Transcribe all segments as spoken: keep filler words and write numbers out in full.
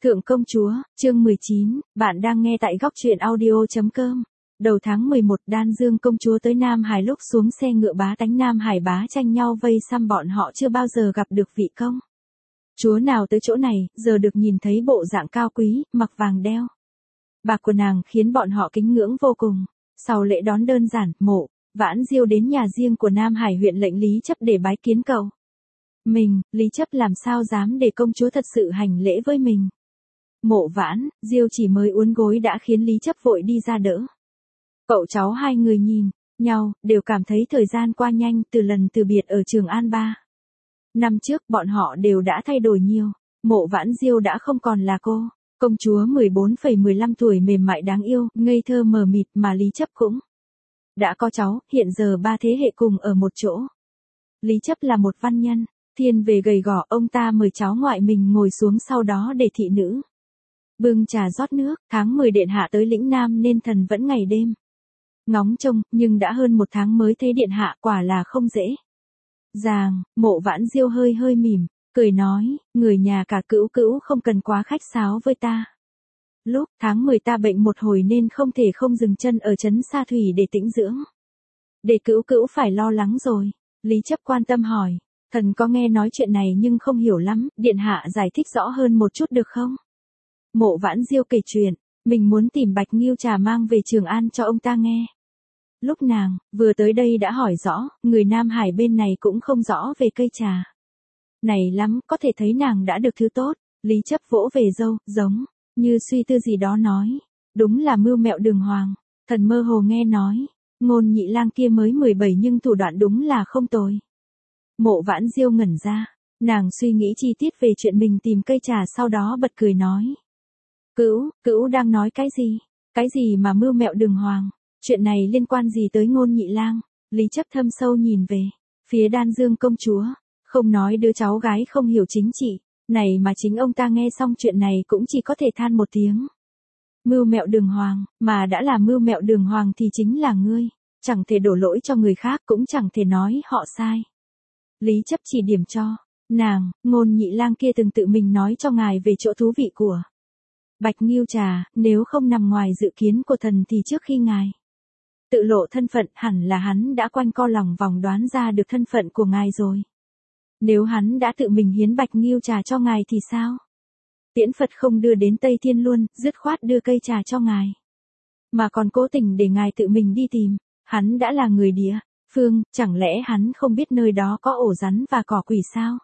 Thượng công chúa, chương mười chín, bạn đang nghe tại góc truyện audio.com. Đầu tháng mười một, Đan Dương công chúa tới Nam Hải, lúc xuống xe ngựa bá tánh Nam Hải bá tranh nhau vây xăm, bọn họ chưa bao giờ gặp được vị công chúa nào tới chỗ này, giờ được nhìn thấy bộ dạng cao quý, mặc vàng đeo bạc của nàng khiến bọn họ kính ngưỡng vô cùng. Sau lễ đón đơn giản, Mộ Vãn Diêu đến nhà riêng của Nam Hải huyện lệnh Lý Chấp để bái kiến cậu mình. Lý Chấp làm sao dám để công chúa thật sự hành lễ với mình. Mộ Vãn Diêu chỉ mới uốn gối đã khiến Lý Chấp vội đi ra đỡ. Cậu cháu hai người nhìn nhau, đều cảm thấy thời gian qua nhanh. Từ lần từ biệt ở Trường An ba năm trước, bọn họ đều đã thay đổi nhiều. Mộ Vãn Diêu đã không còn là cô công chúa mười bốn phẩy mười lăm tuổi mềm mại đáng yêu, ngây thơ mờ mịt, mà Lý Chấp cũng đã có cháu, hiện giờ ba thế hệ cùng ở một chỗ. Lý Chấp là một văn nhân, thiên về gầy gò, ông ta mời cháu ngoại mình ngồi xuống, sau đó để thị nữ bưng trà rót nước. Tháng mười điện hạ tới lĩnh Nam nên thần vẫn ngày đêm ngóng trông, nhưng đã hơn một tháng mới thấy điện hạ, quả là không dễ dàng. Mộ Vãn Diêu hơi hơi mỉm cười nói, người nhà cả Cữu Cữu không cần quá khách sáo với ta. Lúc tháng mười ta bệnh một hồi nên không thể không dừng chân ở trấn Sa Thủy để tĩnh dưỡng. Để Cữu Cữu phải lo lắng rồi. Lý Chấp quan tâm hỏi, thần có nghe nói chuyện này nhưng không hiểu lắm, điện hạ giải thích rõ hơn một chút được không? Mộ Vãn Diêu kể chuyện, mình muốn tìm Bạch Nghiêu Trà mang về Trường An cho ông ta nghe. Lúc nàng vừa tới đây đã hỏi rõ, người Nam Hải bên này cũng không rõ về cây trà này lắm, có thể thấy nàng đã được thứ tốt. Lý Chấp vỗ về râu, giống như suy tư gì đó nói, đúng là mưu mẹo đường hoàng. Thần mơ hồ nghe nói, Ngôn Nhị Lang kia mới mười bảy nhưng thủ đoạn đúng là không tồi. Mộ Vãn Diêu ngẩn ra, nàng suy nghĩ chi tiết về chuyện mình tìm cây trà, sau đó bật cười nói, Cữu, Cữu đang nói cái gì? Cái gì mà mưu mẹo đường hoàng? Chuyện này liên quan gì tới Ngôn Nhị Lang? Lý Chấp thâm sâu nhìn về phía Đan Dương công chúa, không nói đứa cháu gái không hiểu chính trị này mà chính ông ta nghe xong chuyện này cũng chỉ có thể than một tiếng. Mưu mẹo đường hoàng, mà đã là mưu mẹo đường hoàng thì chính là ngươi, chẳng thể đổ lỗi cho người khác, cũng chẳng thể nói họ sai. Lý Chấp chỉ điểm cho nàng, Ngôn Nhị Lang kia từng tự mình nói cho ngài về chỗ thú vị của Bạch Nghiêu Trà, nếu không nằm ngoài dự kiến của thần thì trước khi ngài tự lộ thân phận, hẳn là hắn đã quanh co lòng vòng đoán ra được thân phận của ngài rồi. Nếu hắn đã tự mình hiến Bạch Nghiêu Trà cho ngài thì sao? Tiễn Phật không đưa đến Tây Thiên luôn, dứt khoát đưa cây trà cho ngài, mà còn cố tình để ngài tự mình đi tìm. Hắn đã là người địa phương, chẳng lẽ hắn không biết nơi đó có ổ rắn và cỏ quỷ sao?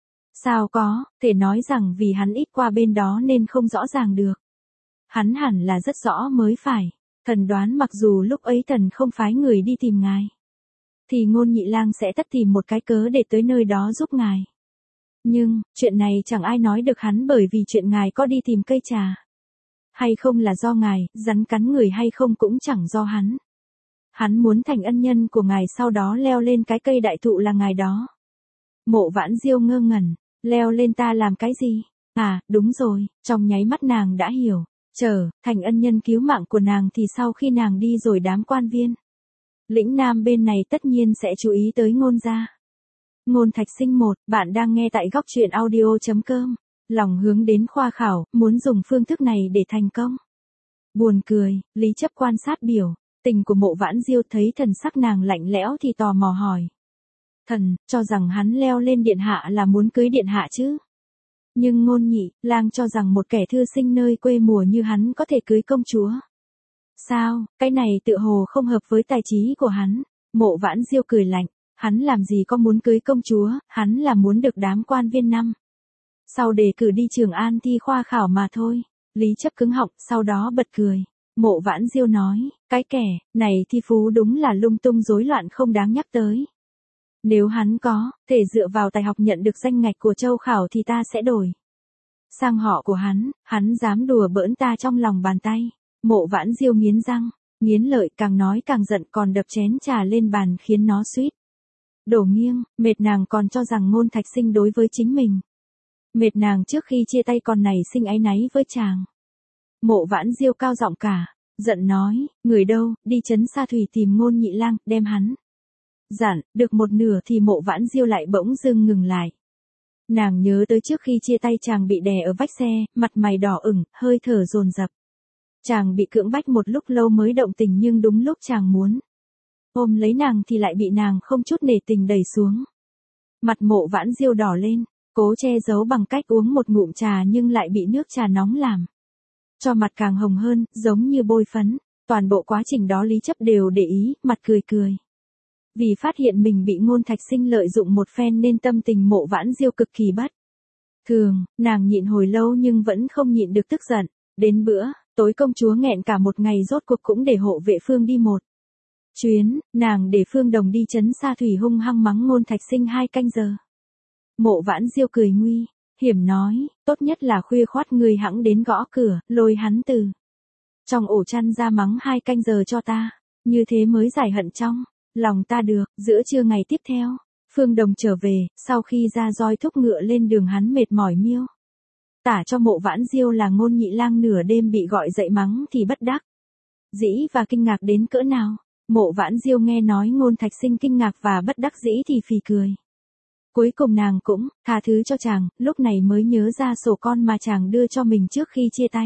Sao có thể nói rằng vì hắn ít qua bên đó nên không rõ ràng được. Hắn hẳn là rất rõ mới phải. Thần đoán mặc dù lúc ấy thần không phái người đi tìm ngài, thì Ngôn Nhị Lang sẽ tất tìm một cái cớ để tới nơi đó giúp ngài. Nhưng, chuyện này chẳng ai nói được hắn, bởi vì chuyện ngài có đi tìm cây trà hay không là do ngài, rắn cắn người hay không cũng chẳng do hắn. Hắn muốn thành ân nhân của ngài, sau đó leo lên cái cây đại thụ là ngài đó. Mộ Vãn Diêu ngơ ngẩn, leo lên ta làm cái gì? À, đúng rồi, trong nháy mắt nàng đã hiểu. Chờ, thành ân nhân cứu mạng của nàng thì sau khi nàng đi rồi đám quan viên lĩnh Nam bên này tất nhiên sẽ chú ý tới Ngôn gia. Ngôn Thạch Sinh một, bạn đang nghe tại góc truyện audio.com. Lòng hướng đến khoa khảo, muốn dùng phương thức này để thành công. Buồn cười, Lý Chấp quan sát biểu tình của Mộ Vãn Diêu, thấy thần sắc nàng lạnh lẽo thì tò mò hỏi. Thần cho rằng hắn leo lên điện hạ là muốn cưới điện hạ chứ? Nhưng Ngôn Nhị Lang cho rằng một kẻ thư sinh nơi quê mùa như hắn có thể cưới công chúa. Sao, cái này tựa hồ không hợp với tài trí của hắn. Mộ Vãn Diêu cười lạnh, hắn làm gì có muốn cưới công chúa, hắn là muốn được đám quan viên năm sau đề cử đi Trường An thi khoa khảo mà thôi. Lý Chấp cứng họng, sau đó bật cười. Mộ Vãn Diêu nói, cái kẻ này thi phú đúng là lung tung rối loạn, không đáng nhắc tới. Nếu hắn có thể dựa vào tài học nhận được danh ngạch của châu khảo thì ta sẽ đổi sang họ của hắn. Hắn dám đùa bỡn ta trong lòng bàn tay. Mộ Vãn Diêu nghiến răng nghiến lợi, càng nói càng giận, còn đập chén trà lên bàn khiến nó suýt đổ nghiêng. Mệt nàng còn cho rằng Ngôn Thạch Sinh đối với chính mình mệt nàng trước khi chia tay còn nảy sinh áy náy với chàng. Mộ Vãn Diêu cao giọng cả giận nói, người đâu, đi trấn Sa Thủy tìm Ngôn Nhị Lang, đem hắn dặn. Được một nửa thì Mộ Vãn Diêu lại bỗng dưng ngừng lại. Nàng nhớ tới trước khi chia tay chàng bị đè ở vách xe, mặt mày đỏ ửng, hơi thở dồn dập. Chàng bị cưỡng bách một lúc lâu mới động tình nhưng đúng lúc chàng muốn ôm lấy nàng thì lại bị nàng không chút nể tình đẩy xuống. Mặt Mộ Vãn Diêu đỏ lên, cố che giấu bằng cách uống một ngụm trà nhưng lại bị nước trà nóng làm cho mặt càng hồng hơn, giống như bôi phấn. Toàn bộ quá trình đó Lý Chấp đều để ý, mặt cười cười. Vì phát hiện mình bị Ngôn Thạch Sinh lợi dụng một phen nên tâm tình Mộ Vãn Diêu cực kỳ bất thường, nàng nhịn hồi lâu nhưng vẫn không nhịn được tức giận. Đến bữa tối công chúa nghẹn cả một ngày rốt cuộc cũng để hộ vệ Phương đi một chuyến, nàng để Phương Đồng đi trấn Sa Thủy hung hăng mắng Ngôn Thạch Sinh hai canh giờ. Mộ Vãn Diêu cười nguy hiểm nói, tốt nhất là khuya khoắt người hẵng đến gõ cửa, lôi hắn từ trong ổ chăn ra mắng hai canh giờ cho ta, như thế mới giải hận trong lòng ta được. Giữa trưa ngày tiếp theo, Phương Đồng trở về, sau khi ra roi thúc ngựa lên đường hắn mệt mỏi miêu tả cho Mộ Vãn Diêu là Ngôn Nhị Lang nửa đêm bị gọi dậy mắng thì bất đắc dĩ và kinh ngạc đến cỡ nào. Mộ Vãn Diêu nghe nói Ngôn Thạch Sinh kinh ngạc và bất đắc dĩ thì phì cười. Cuối cùng nàng cũng tha thứ cho chàng, lúc này mới nhớ ra sổ con mà chàng đưa cho mình trước khi chia tay.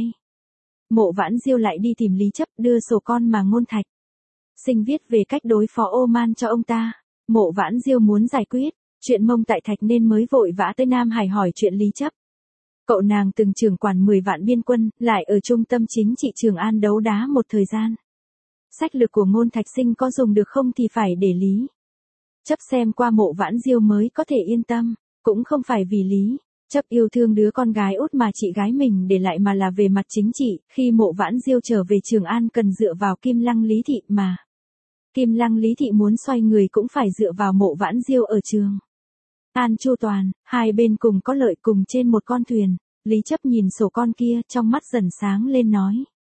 Mộ Vãn Diêu lại đi tìm Lý Chấp đưa sổ con mà Ngôn Thạch Sinh viết về cách đối phó Oman cho ông ta. Mộ Vãn Diêu muốn giải quyết chuyện Mông Tại Thạch nên mới vội vã tới Nam Hải hỏi chuyện Lý Chấp. Cậu nàng từng trưởng quản mười vạn biên quân, lại ở trung tâm chính trị Trường An đấu đá một thời gian. Sách lược của Ngôn Thạch Sinh có dùng được không thì phải để Lý Chấp xem qua. Mộ Vãn Diêu mới có thể yên tâm, cũng không phải vì Lý Chấp yêu thương đứa con gái út mà chị gái mình để lại mà là về mặt chính trị. Khi Mộ Vãn Diêu trở về Trường An cần dựa vào Kim Lăng Lý Thị mà Kim Lăng Lý Thị muốn xoay người cũng phải dựa vào Mộ Vãn Diêu ở Trường An chu toàn, hai bên cùng có lợi cùng trên một con thuyền. Lý Chấp nhìn sổ con kia, trong mắt dần sáng lên nói.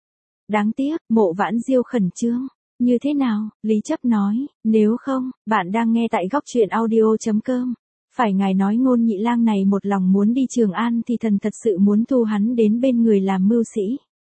Đáng tiếc, Mộ Vãn Diêu khẩn trương. Như thế nào? Lý Chấp nói, nếu không, bạn đang nghe tại góc truyện audio.com. Phải ngài nói Ngôn Nhị Lang này một lòng muốn đi Trường An thì thần thật sự muốn thu hắn đến bên người làm mưu sĩ.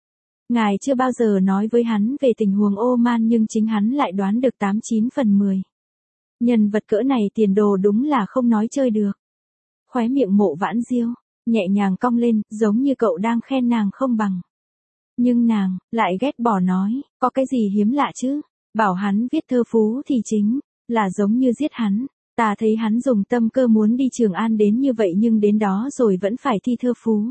Ngài chưa bao giờ nói với hắn về tình huống Oman nhưng chính hắn lại đoán được tám chín phần mười. Nhân vật cỡ này tiền đồ đúng là không nói chơi được. Khóe miệng Mộ Vãn Diêu nhẹ nhàng cong lên, giống như cậu đang khen nàng không bằng. Nhưng nàng lại ghét bỏ nói, có cái gì hiếm lạ chứ? Bảo hắn viết thơ phú thì chính là giống như giết hắn. Ta thấy hắn dùng tâm cơ muốn đi Trường An đến như vậy nhưng đến đó rồi vẫn phải thi thơ phú.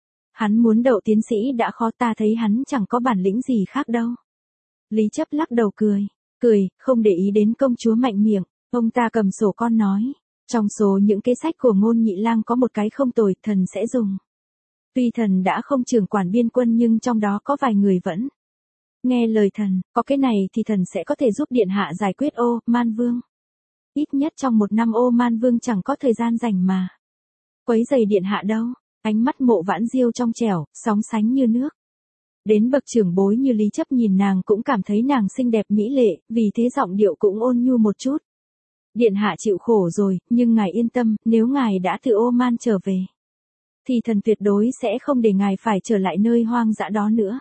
Hắn muốn đậu tiến sĩ đã khó, ta thấy hắn chẳng có bản lĩnh gì khác đâu. Lý Chấp lắc đầu cười, cười, không để ý đến công chúa mạnh miệng. Ông ta cầm sổ con nói, trong số những kế sách của Ngôn Nhị Lang có một cái không tồi, thần sẽ dùng. Tuy thần đã không trưởng quản biên quân nhưng trong đó có vài người vẫn nghe lời thần, có cái này thì thần sẽ có thể giúp điện hạ giải quyết Ô Man Vương. Ít nhất trong một năm Ô Man Vương chẳng có thời gian rảnh mà quấy rầy điện hạ đâu. Ánh mắt Mộ Vãn Diêu trong trẻo, sóng sánh như nước. Đến bậc trưởng bối như Lý Chấp nhìn nàng cũng cảm thấy nàng xinh đẹp mỹ lệ, vì thế giọng điệu cũng ôn nhu một chút. Điện hạ chịu khổ rồi, nhưng ngài yên tâm, nếu ngài đã từ Oman trở về thì thần tuyệt đối sẽ không để ngài phải trở lại nơi hoang dã đó nữa.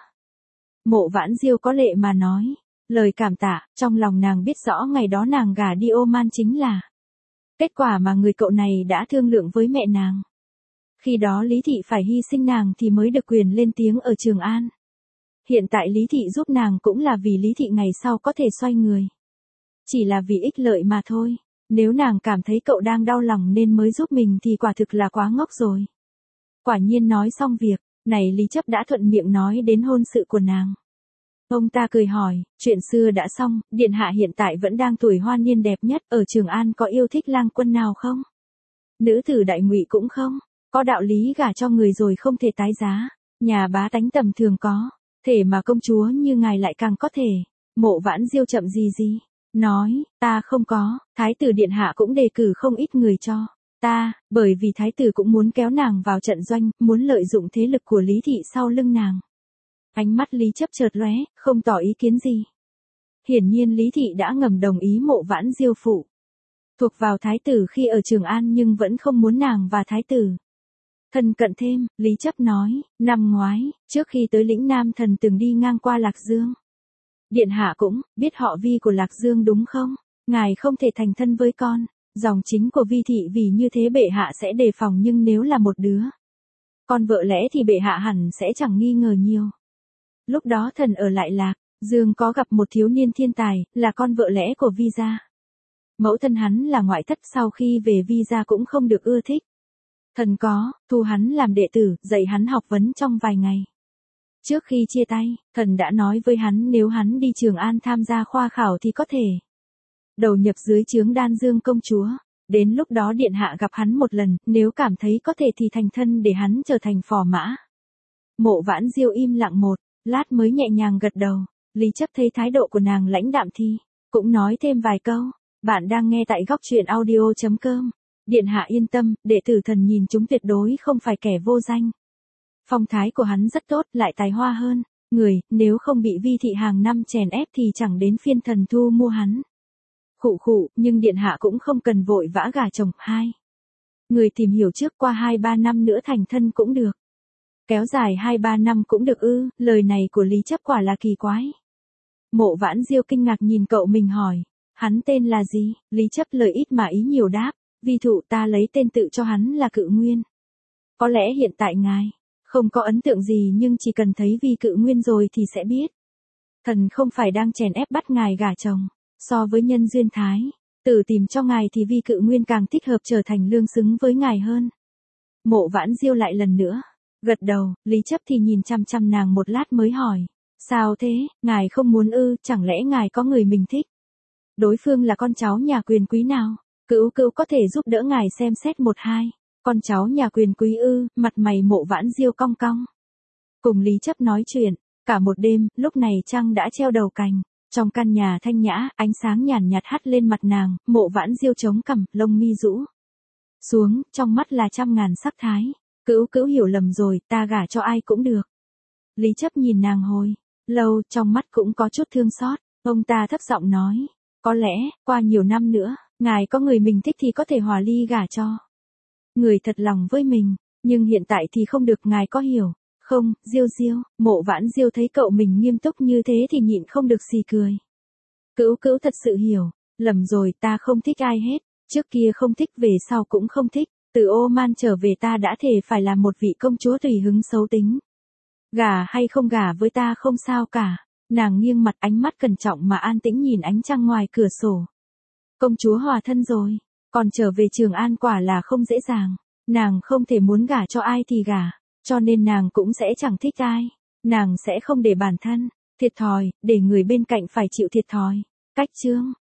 Mộ Vãn Diêu có lệ mà nói, lời cảm tạ, trong lòng nàng biết rõ ngày đó nàng gả đi Oman chính là kết quả mà người cậu này đã thương lượng với mẹ nàng. Khi đó Lý Thị phải hy sinh nàng thì mới được quyền lên tiếng ở Trường An. Hiện tại Lý Thị giúp nàng cũng là vì Lý Thị ngày sau có thể xoay người. Chỉ là vì ích lợi mà thôi. Nếu nàng cảm thấy cậu đang đau lòng nên mới giúp mình thì quả thực là quá ngốc rồi. Quả nhiên nói xong việc này Lý Chấp đã thuận miệng nói đến hôn sự của nàng. Ông ta cười hỏi, chuyện xưa đã xong, điện hạ hiện tại vẫn đang tuổi hoa niên đẹp nhất, ở Trường An có yêu thích lang quân nào không? Nữ tử đại ngụy cũng không, có đạo lý gả cho người rồi không thể tái giá, nhà bá tánh tầm thường có, thể mà công chúa như ngài lại càng có thể. Mộ Vãn Diêu chậm gì gì, nói, ta không có, thái tử điện hạ cũng đề cử không ít người cho ta, bởi vì thái tử cũng muốn kéo nàng vào trận doanh, muốn lợi dụng thế lực của Lý Thị sau lưng nàng. Ánh mắt Lý Chấp chợt lóe, không tỏ ý kiến gì. Hiển nhiên Lý Thị đã ngầm đồng ý Mộ Vãn Diêu phụ thuộc vào thái tử khi ở Trường An nhưng vẫn không muốn nàng và thái tử thân cận thêm. Lý Chấp nói, năm ngoái, trước khi tới lĩnh Nam thần từng đi ngang qua Lạc Dương. Điện hạ cũng biết họ Vi của Lạc Dương đúng không? Ngài không thể thành thân với con Dòng chính của Vi thị vì như thế bệ hạ sẽ đề phòng, nhưng nếu là một đứa con vợ lẽ thì bệ hạ hẳn sẽ chẳng nghi ngờ nhiều. Lúc đó thần ở lại Lạc Dương có gặp một thiếu niên thiên tài, là con vợ lẽ của Vi gia. Mẫu thân hắn là ngoại thất, sau khi về Vi gia cũng không được ưa thích. Thần có thu hắn làm đệ tử, dạy hắn học vấn trong vài ngày. Trước khi chia tay, thần đã nói với hắn nếu hắn đi Trường An tham gia khoa khảo thì có thể đầu nhập dưới trướng Đan Dương công chúa. Đến lúc đó điện hạ gặp hắn một lần, nếu cảm thấy có thể thì thành thân để hắn trở thành phò mã. Mộ Vãn Diêu im lặng một lát mới nhẹ nhàng gật đầu. Lý Chấp thấy thái độ của nàng lãnh đạm thì cũng nói thêm vài câu. Bạn đang nghe tại góc truyện audio chấm com. Điện hạ yên tâm, đệ tử thần nhìn chúng tuyệt đối không phải kẻ vô danh. Phong thái của hắn rất tốt, lại tài hoa hơn người, nếu không bị Vi thị hàng năm chèn ép thì chẳng đến phiên thần thu mua hắn. Khụ khụ, nhưng điện hạ cũng không cần vội vã gả chồng. Hai người tìm hiểu trước, qua hai ba năm nữa thành thân cũng được. Kéo dài hai ba năm cũng được ư? Lời này của Lý Chấp quả là kỳ quái. Mộ Vãn Diêu kinh ngạc nhìn cậu mình hỏi, hắn tên là gì? Lý Chấp lời ít mà ý nhiều đáp, Vi thụ ta lấy tên tự cho hắn là Cự Nguyên. Có lẽ hiện tại ngài không có ấn tượng gì, nhưng chỉ cần thấy Vi Cự Nguyên rồi thì sẽ biết. Thần không phải đang chèn ép bắt ngài gả chồng. So với nhân duyên thái tử tìm cho ngài thì Vi Cự Nguyên càng thích hợp trở thành lương xứng với ngài hơn. Mộ Vãn Diêu lại lần nữa gật đầu. Lý Chấp thì nhìn chăm chăm nàng một lát mới hỏi, sao thế, ngài không muốn ư? Chẳng lẽ ngài có người mình thích? Đối phương là con cháu nhà quyền quý nào? Cữu Cữu có thể giúp đỡ ngài xem xét một hai. Con cháu nhà quyền quý ư? Mặt mày Mộ Vãn Diêu cong cong. Cùng Lý Chấp nói chuyện cả một đêm, lúc này trăng đã treo đầu cành. Trong căn nhà thanh nhã, ánh sáng nhàn nhạt hắt lên mặt nàng. Mộ Vãn Diêu chống cằm, lông mi rũ xuống, trong mắt là trăm ngàn sắc thái. Cữu Cữu hiểu lầm rồi, ta gả cho ai cũng được. Lý Chấp nhìn nàng hồi lâu, trong mắt cũng có chút thương xót. Ông ta thấp giọng nói, có lẽ qua nhiều năm nữa, ngài có người mình thích thì có thể hòa ly gả cho người thật lòng với mình, nhưng hiện tại thì không được. Ngài có hiểu không, Diêu Diêu? Mộ Vãn Diêu thấy cậu mình nghiêm túc như thế thì nhịn không được xì cười. Cữu Cữu thật sự hiểu lầm rồi, ta không thích ai hết. Trước kia không thích, về sau cũng không thích. Từ Ô Man trở về ta đã thề phải là một vị công chúa tùy hứng xấu tính. Gả hay không gả với ta không sao cả. Nàng nghiêng mặt, ánh mắt cẩn trọng mà an tĩnh nhìn ánh trăng ngoài cửa sổ. Công chúa hòa thân rồi, còn trở về Trường An quả là không dễ dàng. Nàng không thể muốn gả cho ai thì gả, cho nên nàng cũng sẽ chẳng thích ai. Nàng sẽ không để bản thân thiệt thòi, để người bên cạnh phải chịu thiệt thòi. Cách chương